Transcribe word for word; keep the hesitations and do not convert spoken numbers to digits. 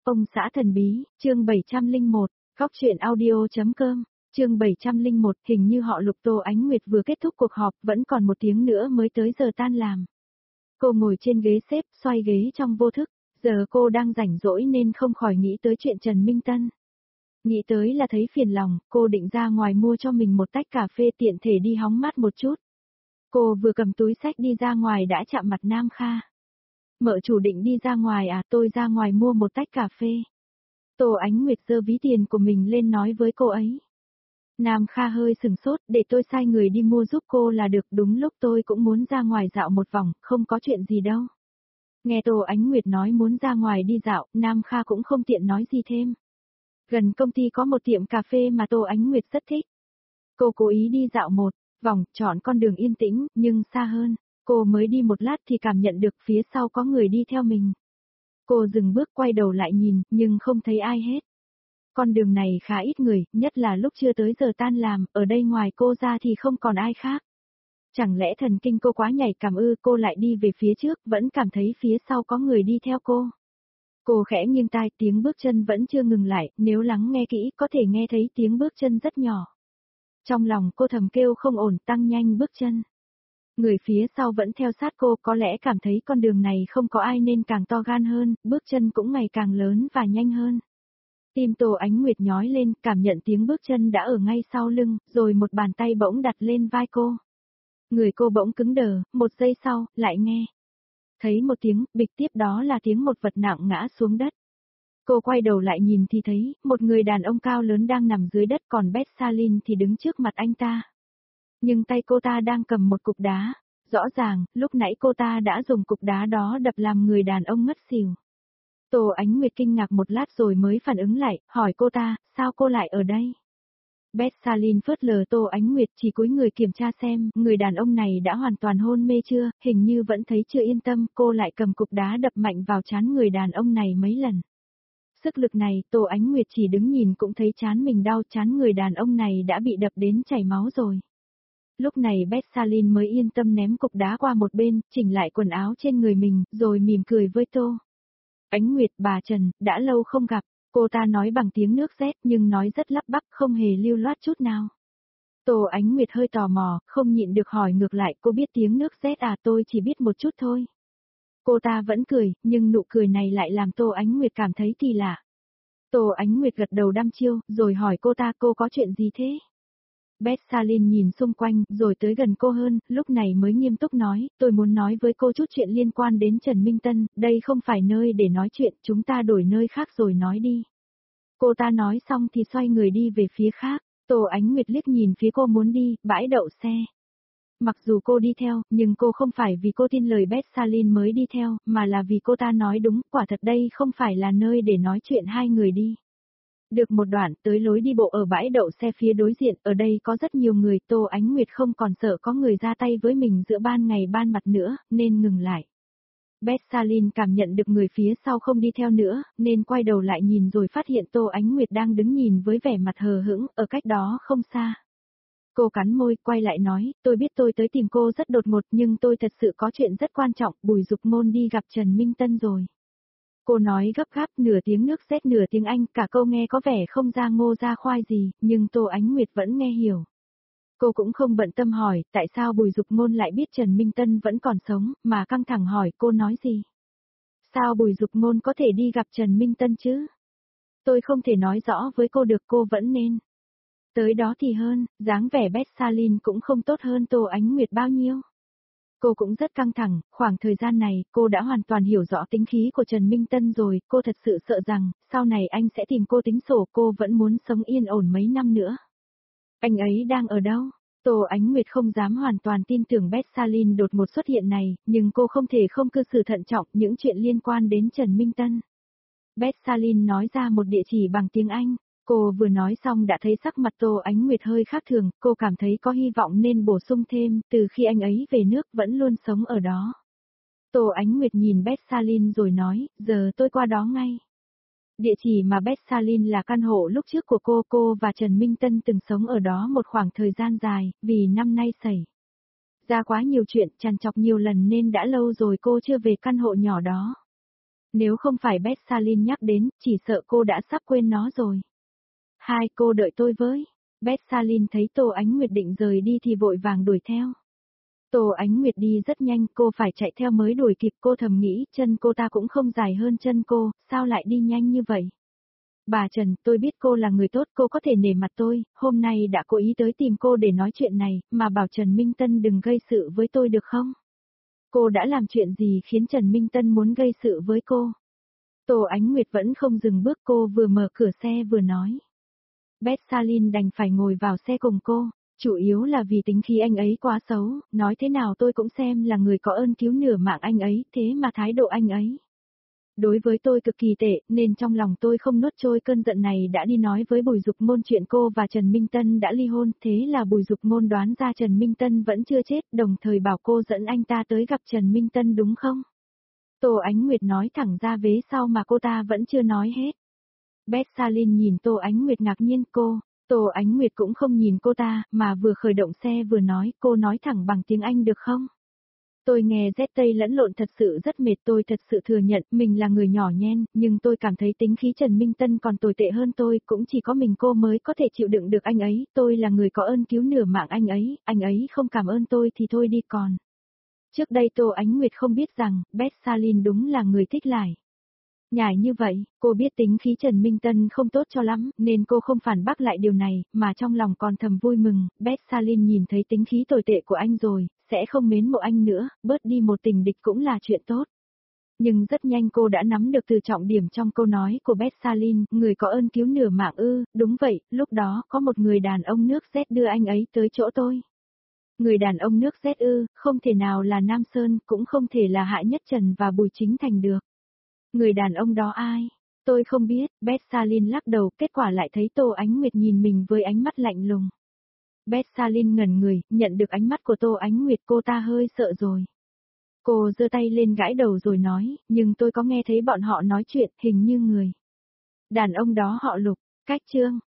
Ông xã thần bí, chương bảy trăm lẻ một, góc truyện audio.com, chương bảy trăm lẻ một, hình như họ Lục Tô Ánh Nguyệt vừa kết thúc cuộc họp, vẫn còn một tiếng nữa mới tới giờ tan làm. Cô ngồi trên ghế xếp, xoay ghế trong vô thức, giờ cô đang rảnh rỗi nên không khỏi nghĩ tới chuyện Trần Minh Tân. Nghĩ tới là thấy phiền lòng, cô định ra ngoài mua cho mình một tách cà phê tiện thể đi hóng mát một chút. Cô vừa cầm túi xách đi ra ngoài đã chạm mặt Nam Kha. Mợ chủ định đi ra ngoài à, tôi ra ngoài mua một tách cà phê. Tô Ánh Nguyệt giơ ví tiền của mình lên nói với cô ấy. Nam Kha hơi sừng sốt, để tôi sai người đi mua giúp cô là được, đúng lúc tôi cũng muốn ra ngoài dạo một vòng, không có chuyện gì đâu. Nghe Tô Ánh Nguyệt nói muốn ra ngoài đi dạo, Nam Kha cũng không tiện nói gì thêm. Gần công ty có một tiệm cà phê mà Tô Ánh Nguyệt rất thích. Cô cố ý đi dạo một vòng, chọn con đường yên tĩnh, nhưng xa hơn. Cô mới đi một lát thì cảm nhận được phía sau có người đi theo mình. Cô dừng bước quay đầu lại nhìn, nhưng không thấy ai hết. Con đường này khá ít người, nhất là lúc chưa tới giờ tan làm, ở đây ngoài cô ra thì không còn ai khác. Chẳng lẽ thần kinh cô quá nhạy cảm ư? Cô lại đi về phía trước, vẫn cảm thấy phía sau có người đi theo cô. Cô khẽ nghiêng tai, tiếng bước chân vẫn chưa ngừng lại, nếu lắng nghe kỹ có thể nghe thấy tiếng bước chân rất nhỏ. Trong lòng cô thầm kêu không ổn, tăng nhanh bước chân. Người phía sau vẫn theo sát cô, có lẽ cảm thấy con đường này không có ai nên càng to gan hơn, bước chân cũng ngày càng lớn và nhanh hơn. Tim Tô Ánh Nguyệt nhói lên, cảm nhận tiếng bước chân đã ở ngay sau lưng, rồi một bàn tay bỗng đặt lên vai cô. Người cô bỗng cứng đờ, một giây sau, lại nghe. Thấy một tiếng, bịch, tiếp đó là tiếng một vật nặng ngã xuống đất. Cô quay đầu lại nhìn thì thấy, một người đàn ông cao lớn đang nằm dưới đất, còn Beth Salin thì đứng trước mặt anh ta. Nhưng tay cô ta đang cầm một cục đá, rõ ràng, lúc nãy cô ta đã dùng cục đá đó đập làm người đàn ông ngất xỉu. Tô Ánh Nguyệt kinh ngạc một lát rồi mới phản ứng lại, hỏi cô ta, sao cô lại ở đây? Beth Salin phớt lờ Tô Ánh Nguyệt, chỉ cúi người kiểm tra xem, người đàn ông này đã hoàn toàn hôn mê chưa, hình như vẫn thấy chưa yên tâm, cô lại cầm cục đá đập mạnh vào trán người đàn ông này mấy lần. Sức lực này, Tô Ánh Nguyệt chỉ đứng nhìn cũng thấy trán mình đau, trán người đàn ông này đã bị đập đến chảy máu rồi. Lúc này Beth Salin mới yên tâm ném cục đá qua một bên, chỉnh lại quần áo trên người mình, rồi mỉm cười với Tô Ánh Nguyệt, bà Trần, đã lâu không gặp. Cô ta nói bằng tiếng nước rét nhưng nói rất lắp bắp, không hề lưu loát chút nào. Tô Ánh Nguyệt hơi tò mò, không nhịn được hỏi ngược lại, cô biết tiếng nước rét à? Tôi chỉ biết một chút thôi. Cô ta vẫn cười, nhưng nụ cười này lại làm Tô Ánh Nguyệt cảm thấy kỳ lạ. Tô Ánh Nguyệt gật đầu đăm chiêu, rồi hỏi cô ta, cô có chuyện gì thế? Beth Salin nhìn xung quanh, rồi tới gần cô hơn, lúc này mới nghiêm túc nói, tôi muốn nói với cô chút chuyện liên quan đến Trần Minh Tân, đây không phải nơi để nói chuyện, chúng ta đổi nơi khác rồi nói đi. Cô ta nói xong thì xoay người đi về phía khác, Tô Ánh Nguyệt liếc nhìn phía cô muốn đi, bãi đậu xe. Mặc dù cô đi theo, nhưng cô không phải vì cô tin lời Beth Salin mới đi theo, mà là vì cô ta nói đúng, quả thật đây không phải là nơi để nói chuyện hai người đi. Được một đoạn, tới lối đi bộ ở bãi đậu xe phía đối diện, ở đây có rất nhiều người, Tô Ánh Nguyệt không còn sợ có người ra tay với mình giữa ban ngày ban mặt nữa, nên ngừng lại. Beth Salin cảm nhận được người phía sau không đi theo nữa, nên quay đầu lại nhìn rồi phát hiện Tô Ánh Nguyệt đang đứng nhìn với vẻ mặt hờ hững, ở cách đó không xa. Cô cắn môi, quay lại nói, tôi biết tôi tới tìm cô rất đột ngột nhưng tôi thật sự có chuyện rất quan trọng, Bùi Dục Ngôn đi gặp Trần Minh Tân rồi. Cô nói gấp gáp, nửa tiếng nước rét nửa tiếng Anh, cả câu nghe có vẻ không ra ngô ra khoai gì, nhưng Tô Ánh Nguyệt vẫn nghe hiểu. Cô cũng không bận tâm hỏi, tại sao Bùi Dục Ngôn lại biết Trần Minh Tân vẫn còn sống, mà căng thẳng hỏi cô nói gì? Sao Bùi Dục Ngôn có thể đi gặp Trần Minh Tân chứ? Tôi không thể nói rõ với cô được, cô vẫn nên. Tới đó thì hơn, dáng vẻ Beth Salin cũng không tốt hơn Tô Ánh Nguyệt bao nhiêu. Cô cũng rất căng thẳng, khoảng thời gian này, cô đã hoàn toàn hiểu rõ tính khí của Trần Minh Tân rồi, cô thật sự sợ rằng, sau này anh sẽ tìm cô tính sổ, cô vẫn muốn sống yên ổn mấy năm nữa. Anh ấy đang ở đâu? Tô Ánh Nguyệt không dám hoàn toàn tin tưởng Beth Salin đột ngột xuất hiện này, nhưng cô không thể không cư xử thận trọng những chuyện liên quan đến Trần Minh Tân. Beth Salin nói ra một địa chỉ bằng tiếng Anh. Cô vừa nói xong đã thấy sắc mặt Tô Ánh Nguyệt hơi khác thường, cô cảm thấy có hy vọng nên bổ sung thêm, từ khi anh ấy về nước vẫn luôn sống ở đó. Tô Ánh Nguyệt nhìn Beth Salin rồi nói, giờ tôi qua đó ngay. Địa chỉ mà Beth Salin là căn hộ lúc trước của cô, cô và Trần Minh Tân từng sống ở đó một khoảng thời gian dài, vì năm nay xảy ra quá nhiều chuyện, trằn trọc nhiều lần nên đã lâu rồi cô chưa về căn hộ nhỏ đó. Nếu không phải Betsalin nhắc đến, chỉ sợ cô đã sắp quên nó rồi. Hai, cô đợi tôi với. Betsalin thấy Tô Ánh Nguyệt định rời đi thì vội vàng đuổi theo. Tô Ánh Nguyệt đi rất nhanh, cô phải chạy theo mới đuổi kịp, cô thầm nghĩ, chân cô ta cũng không dài hơn chân cô, sao lại đi nhanh như vậy? Bà Trần, tôi biết cô là người tốt, cô có thể nể mặt tôi, hôm nay đã cố ý tới tìm cô để nói chuyện này, mà bảo Trần Minh Tân đừng gây sự với tôi được không? Cô đã làm chuyện gì khiến Trần Minh Tân muốn gây sự với cô? Tô Ánh Nguyệt vẫn không dừng bước, cô vừa mở cửa xe vừa nói. Betsalin đành phải ngồi vào xe cùng cô, chủ yếu là vì tính khí anh ấy quá xấu, nói thế nào tôi cũng xem là người có ơn cứu nửa mạng anh ấy, thế mà thái độ anh ấy đối với tôi cực kỳ tệ, nên trong lòng tôi không nuốt trôi cơn giận này đã đi nói với Bùi Dục Môn chuyện cô và Trần Minh Tân đã ly hôn, thế là Bùi Dục Môn đoán ra Trần Minh Tân vẫn chưa chết, đồng thời bảo cô dẫn anh ta tới gặp Trần Minh Tân đúng không? Tô Ánh Nguyệt nói thẳng ra vế sau mà cô ta vẫn chưa nói hết. Betsalin nhìn Tô Ánh Nguyệt ngạc nhiên, cô, Tô Ánh Nguyệt cũng không nhìn cô ta, mà vừa khởi động xe vừa nói, cô nói thẳng bằng tiếng Anh được không? Tôi nghe Z Tây lẫn lộn thật sự rất mệt, tôi thật sự thừa nhận mình là người nhỏ nhen, nhưng tôi cảm thấy tính khí Trần Minh Tân còn tồi tệ hơn tôi, cũng chỉ có mình cô mới có thể chịu đựng được anh ấy, tôi là người có ơn cứu nửa mạng anh ấy, anh ấy không cảm ơn tôi thì thôi đi còn. Trước đây Tô Ánh Nguyệt không biết rằng, Betsalin đúng là người thích lải nhải như vậy, cô biết tính khí Trần Minh Tân không tốt cho lắm, nên cô không phản bác lại điều này, mà trong lòng còn thầm vui mừng, Betsalin nhìn thấy tính khí tồi tệ của anh rồi, sẽ không mến mộ anh nữa, bớt đi một tình địch cũng là chuyện tốt. Nhưng rất nhanh cô đã nắm được từ trọng điểm trong câu nói của Betsalin, người có ơn cứu nửa mạng ư, đúng vậy, lúc đó có một người đàn ông nước Z đưa anh ấy tới chỗ tôi. Người đàn ông nước Z ư, không thể nào là Nam Sơn, cũng không thể là Hạ Nhất Trần và Bùi Chính Thành được. Người đàn ông đó ai? Tôi không biết, Betsalin lắc đầu, kết quả lại thấy Tô Ánh Nguyệt nhìn mình với ánh mắt lạnh lùng. Betsalin ngẩn người, nhận được ánh mắt của Tô Ánh Nguyệt, cô ta hơi sợ rồi. Cô giơ tay lên gãi đầu rồi nói, nhưng tôi có nghe thấy bọn họ nói chuyện, hình như người đàn ông đó họ Lục, cách Trương.